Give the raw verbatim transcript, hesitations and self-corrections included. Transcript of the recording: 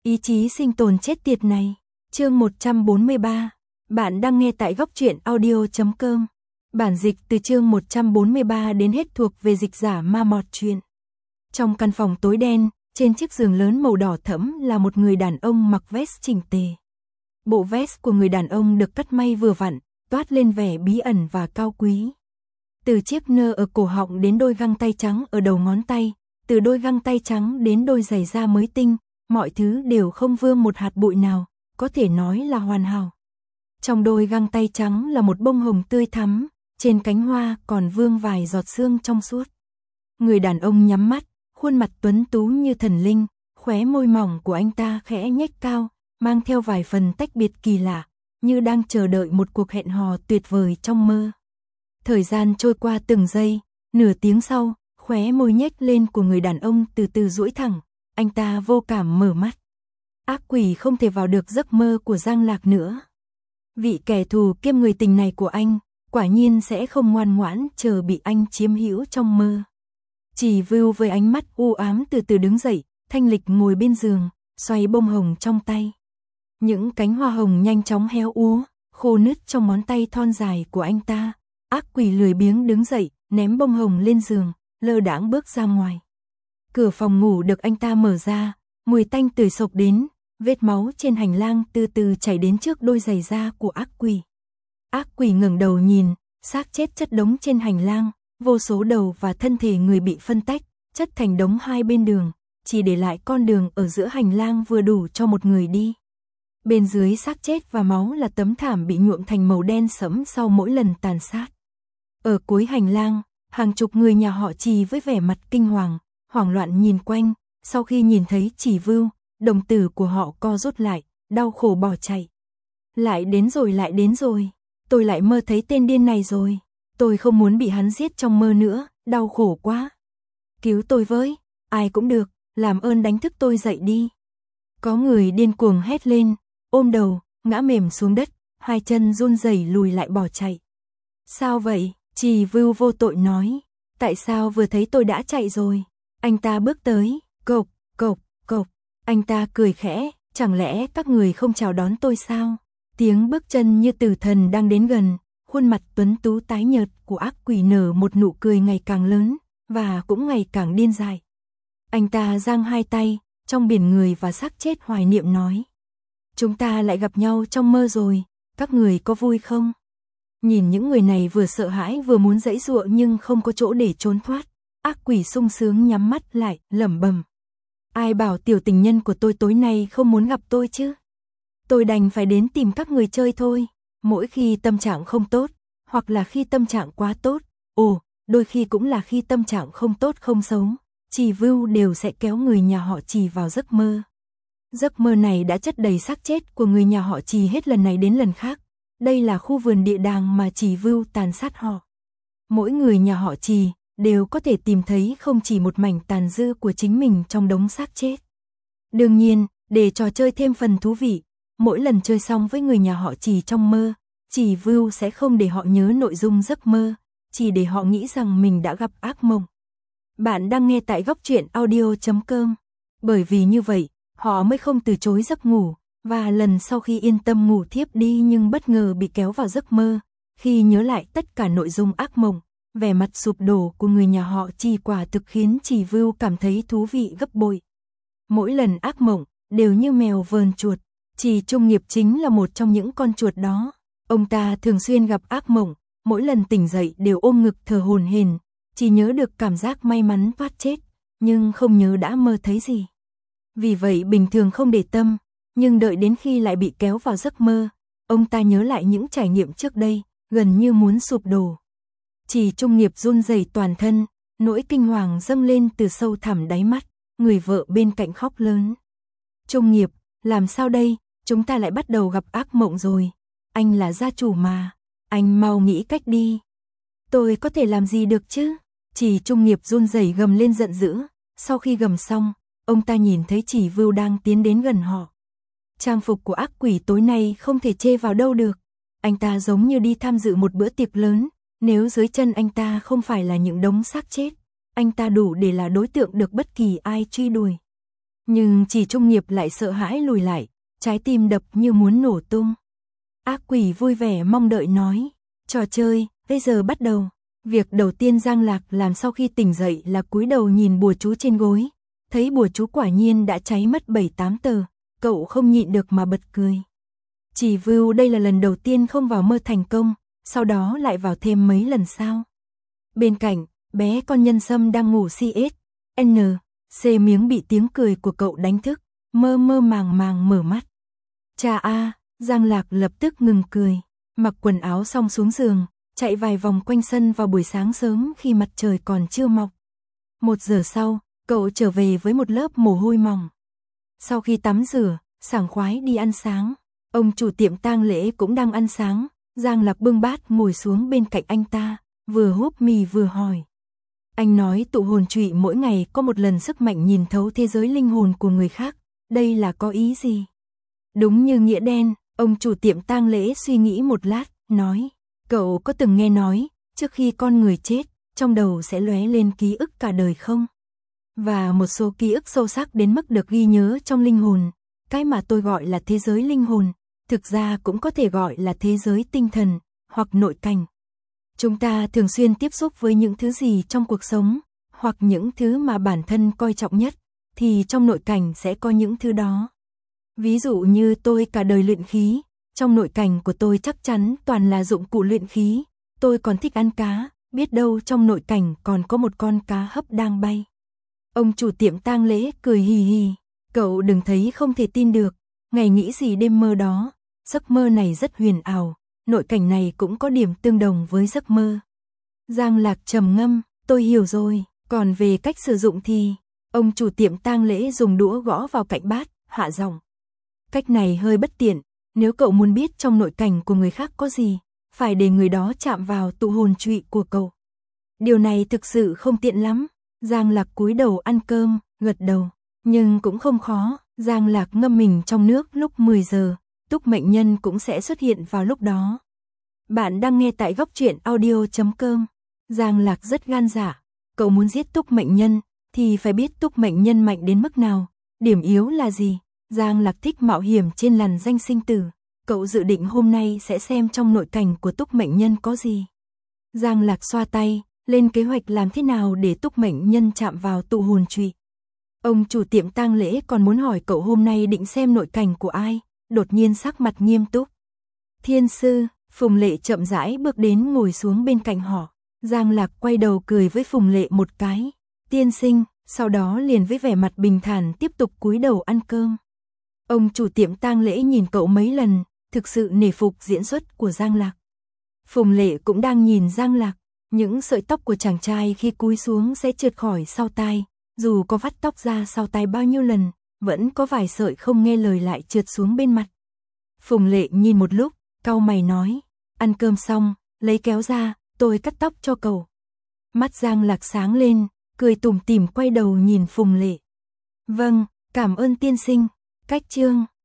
Ý chí sinh tồn chết tiệt này. Chương một trăm bốn mươi ba. Bạn đang nghe tại góc truyện audio chấm com. Bản dịch từ chương một trăm bốn mươi ba đến hết thuộc về dịch giả Ma Mọt Truyện. Trong căn phòng tối đen, trên chiếc giường lớn màu đỏ thẫm là một người đàn ông mặc vest chỉnh tề. Bộ vest của người đàn ông được cắt may vừa vặn, toát lên vẻ bí ẩn và cao quý. Từ chiếc nơ ở cổ họng đến đôi găng tay trắng ở đầu ngón tay, từ đôi găng tay trắng đến đôi giày da mới tinh, mọi thứ đều không vương một hạt bụi nào, có thể nói là hoàn hảo. Trong đôi găng tay trắng là một bông hồng tươi thắm, trên cánh hoa còn vương vài giọt sương trong suốt. Người đàn ông nhắm mắt, khuôn mặt tuấn tú như thần linh, khóe môi mỏng của anh ta khẽ nhếch cao, mang theo vài phần tách biệt kỳ lạ, như đang chờ đợi một cuộc hẹn hò tuyệt vời trong mơ. Thời gian trôi qua từng giây, nửa tiếng sau, khóe môi nhếch lên của người đàn ông từ từ duỗi thẳng, anh ta vô cảm mở mắt. Ác quỷ không thể vào được giấc mơ của Giang Lạc nữa. Vị kẻ thù kiêm người tình này của anh, quả nhiên sẽ không ngoan ngoãn chờ bị anh chiếm hữu trong mơ. Chỉ Vưu với ánh mắt u ám từ từ đứng dậy, thanh lịch ngồi bên giường, xoay bông hồng trong tay. Những cánh hoa hồng nhanh chóng héo úa, khô nứt trong ngón tay thon dài của anh ta. Ác quỷ lười biếng đứng dậy, ném bông hồng lên giường, lơ đãng bước ra ngoài. Cửa phòng ngủ được anh ta mở ra, mùi tanh tưởi xộc đến, vết máu trên hành lang từ từ chảy đến trước đôi giày da của ác quỷ. Ác quỷ ngẩng đầu nhìn, xác chết chất đống trên hành lang, vô số đầu và thân thể người bị phân tách, chất thành đống hai bên đường, chỉ để lại con đường ở giữa hành lang vừa đủ cho một người đi. Bên dưới xác chết và máu là tấm thảm bị nhuộm thành màu đen sẫm sau mỗi lần tàn sát. Ở cuối hành lang, hàng chục người nhà họ Trì với vẻ mặt kinh hoàng, hoảng loạn nhìn quanh, sau khi nhìn thấy Trì Vưu, đồng tử của họ co rút lại, đau khổ bỏ chạy. Lại đến rồi lại đến rồi, tôi lại mơ thấy tên điên này rồi, tôi không muốn bị hắn giết trong mơ nữa, đau khổ quá. Cứu tôi với, ai cũng được, làm ơn đánh thức tôi dậy đi. Có người điên cuồng hét lên, ôm đầu, ngã mềm xuống đất, hai chân run rẩy lùi lại bỏ chạy. Sao vậy? Trì Vưu vô tội nói, tại sao vừa thấy tôi đã chạy rồi? Anh ta bước tới, cộc, cộc, cộc, anh ta cười khẽ, chẳng lẽ các người không chào đón tôi sao? Tiếng bước chân như tử thần đang đến gần, khuôn mặt tuấn tú tái nhợt của ác quỷ nở một nụ cười ngày càng lớn, và cũng ngày càng điên dại. Anh ta giang hai tay, trong biển người và xác chết hoài niệm nói, chúng ta lại gặp nhau trong mơ rồi, các người có vui không? Nhìn những người này vừa sợ hãi vừa muốn giãy giụa nhưng không có chỗ để trốn thoát, ác quỷ sung sướng nhắm mắt lại, lẩm bẩm. Ai bảo tiểu tình nhân của tôi tối nay không muốn gặp tôi chứ? Tôi đành phải đến tìm các người chơi thôi, mỗi khi tâm trạng không tốt, hoặc là khi tâm trạng quá tốt, ồ, đôi khi cũng là khi tâm trạng không tốt không xấu, Trì Vưu đều sẽ kéo người nhà họ Trì vào giấc mơ. Giấc mơ này đã chất đầy xác chết của người nhà họ Trì hết lần này đến lần khác. Đây là khu vườn địa đàng mà Trì Vưu tàn sát họ. Mỗi người nhà họ Trì đều có thể tìm thấy không chỉ một mảnh tàn dư của chính mình trong đống xác chết. Đương nhiên, để trò chơi thêm phần thú vị, mỗi lần chơi xong với người nhà họ Trì trong mơ, Trì Vưu sẽ không để họ nhớ nội dung giấc mơ, chỉ để họ nghĩ rằng mình đã gặp ác mộng. Bạn đang nghe tại góc truyện audio chấm com. Bởi vì như vậy, họ mới không từ chối giấc ngủ. Và lần sau khi yên tâm ngủ thiếp đi nhưng bất ngờ bị kéo vào giấc mơ, khi nhớ lại tất cả nội dung ác mộng, vẻ mặt sụp đổ của người nhà họ Trì quả thực khiến Trì Vưu cảm thấy thú vị gấp bội. Mỗi lần ác mộng, đều như mèo vờn chuột, Trì Trung Nghiệp chính là một trong những con chuột đó. Ông ta thường xuyên gặp ác mộng, mỗi lần tỉnh dậy đều ôm ngực thở hổn hển, chỉ nhớ được cảm giác may mắn thoát chết, nhưng không nhớ đã mơ thấy gì. Vì vậy bình thường không để tâm, nhưng đợi đến khi lại bị kéo vào giấc mơ, ông ta nhớ lại những trải nghiệm trước đây, gần như muốn sụp đổ. Trì Trung Nghiệp run rẩy toàn thân, nỗi kinh hoàng dâng lên từ sâu thẳm đáy mắt, người vợ bên cạnh khóc lớn. Trung Nghiệp, làm sao đây, chúng ta lại bắt đầu gặp ác mộng rồi, anh là gia chủ mà, anh mau nghĩ cách đi. Tôi có thể làm gì được chứ? Trì Trung Nghiệp run rẩy gầm lên giận dữ, sau khi gầm xong, ông ta nhìn thấy Trì Vưu đang tiến đến gần họ. Trang phục của ác quỷ tối nay không thể chê vào đâu được. Anh ta giống như đi tham dự một bữa tiệc lớn, nếu dưới chân anh ta không phải là những đống xác chết, anh ta đủ để là đối tượng được bất kỳ ai truy đuổi. Nhưng chỉ Trung Nghiệp lại sợ hãi lùi lại, trái tim đập như muốn nổ tung. Ác quỷ vui vẻ mong đợi nói, trò chơi, bây giờ bắt đầu. Việc đầu tiên Giang Lạc làm sau khi tỉnh dậy là cúi đầu nhìn bùa chú trên gối. Thấy bùa chú quả nhiên đã cháy mất bảy tám tờ, cậu không nhịn được mà bật cười. Chỉ view đây là lần đầu tiên không vào mơ thành công, sau đó lại vào thêm mấy lần sao. Bên cạnh, bé con Nhân Sâm đang ngủ xê ét, en, xê miếng bị tiếng cười của cậu đánh thức, mơ mơ màng màng mở mắt. Cha a, Giang Lạc lập tức ngừng cười, mặc quần áo xong xuống giường, chạy vài vòng quanh sân vào buổi sáng sớm khi mặt trời còn chưa mọc. Một giờ sau, cậu trở về với một lớp mồ hôi mỏng. Sau khi tắm rửa, sảng khoái đi ăn sáng, ông chủ tiệm tang lễ cũng đang ăn sáng, Giang Lạc bưng bát ngồi xuống bên cạnh anh ta, vừa húp mì vừa hỏi. Anh nói tụ hồn trụy mỗi ngày có một lần sức mạnh nhìn thấu thế giới linh hồn của người khác, đây là có ý gì? Đúng như nghĩa đen, ông chủ tiệm tang lễ suy nghĩ một lát, nói, cậu có từng nghe nói, trước khi con người chết, trong đầu sẽ lóe lên ký ức cả đời không? Và một số ký ức sâu sắc đến mức được ghi nhớ trong linh hồn, cái mà tôi gọi là thế giới linh hồn, thực ra cũng có thể gọi là thế giới tinh thần, hoặc nội cảnh. Chúng ta thường xuyên tiếp xúc với những thứ gì trong cuộc sống, hoặc những thứ mà bản thân coi trọng nhất, thì trong nội cảnh sẽ có những thứ đó. Ví dụ như tôi cả đời luyện khí, trong nội cảnh của tôi chắc chắn toàn là dụng cụ luyện khí, tôi còn thích ăn cá, biết đâu trong nội cảnh còn có một con cá hấp đang bay. Ông chủ tiệm tang lễ cười hì hì, cậu đừng thấy không thể tin được, ngày nghĩ gì đêm mơ đó, giấc mơ này rất huyền ảo, nội cảnh này cũng có điểm tương đồng với giấc mơ. Giang Lạc trầm ngâm, tôi hiểu rồi, còn về cách sử dụng thì, ông chủ tiệm tang lễ dùng đũa gõ vào cạnh bát, hạ giọng. Cách này hơi bất tiện, nếu cậu muốn biết trong nội cảnh của người khác có gì, phải để người đó chạm vào tụ hồn trụy của cậu. Điều này thực sự không tiện lắm. Giang Lạc cúi đầu ăn cơm, gật đầu, nhưng cũng không khó. Giang Lạc ngâm mình trong nước lúc mười giờ, Túc Mệnh Nhân cũng sẽ xuất hiện vào lúc đó. Bạn đang nghe tại góc truyện audio chấm com. Giang Lạc rất gan dạ, cậu muốn giết Túc Mệnh Nhân thì phải biết Túc Mệnh Nhân mạnh đến mức nào, điểm yếu là gì. Giang Lạc thích mạo hiểm trên lằn danh sinh tử, cậu dự định hôm nay sẽ xem trong nội cảnh của Túc Mệnh Nhân có gì. Giang Lạc xoa tay, lên kế hoạch làm thế nào để Túc Mệnh Nhân chạm vào tụ hồn trụy. Ông chủ tiệm tang lễ còn muốn hỏi cậu hôm nay định xem nội cảnh của ai, đột nhiên sắc mặt nghiêm túc. Thiên sư, Phùng Lệ chậm rãi bước đến ngồi xuống bên cạnh họ. Giang Lạc quay đầu cười với Phùng Lệ một cái, tiên sinh, sau đó liền với vẻ mặt bình thản tiếp tục cúi đầu ăn cơm. Ông chủ tiệm tang lễ nhìn cậu mấy lần, thực sự nể phục diễn xuất của Giang Lạc. Phùng Lệ cũng đang nhìn Giang Lạc, những sợi tóc của chàng trai khi cúi xuống sẽ trượt khỏi sau tai, dù có vắt tóc ra sau tai bao nhiêu lần, vẫn có vài sợi không nghe lời lại trượt xuống bên mặt. Phùng Lệ nhìn một lúc, cau mày nói, ăn cơm xong, lấy kéo ra, tôi cắt tóc cho cậu. Mắt Giang Lạc sáng lên, cười tủm tỉm quay đầu nhìn Phùng Lệ. Vâng, cảm ơn tiên sinh. Cách chương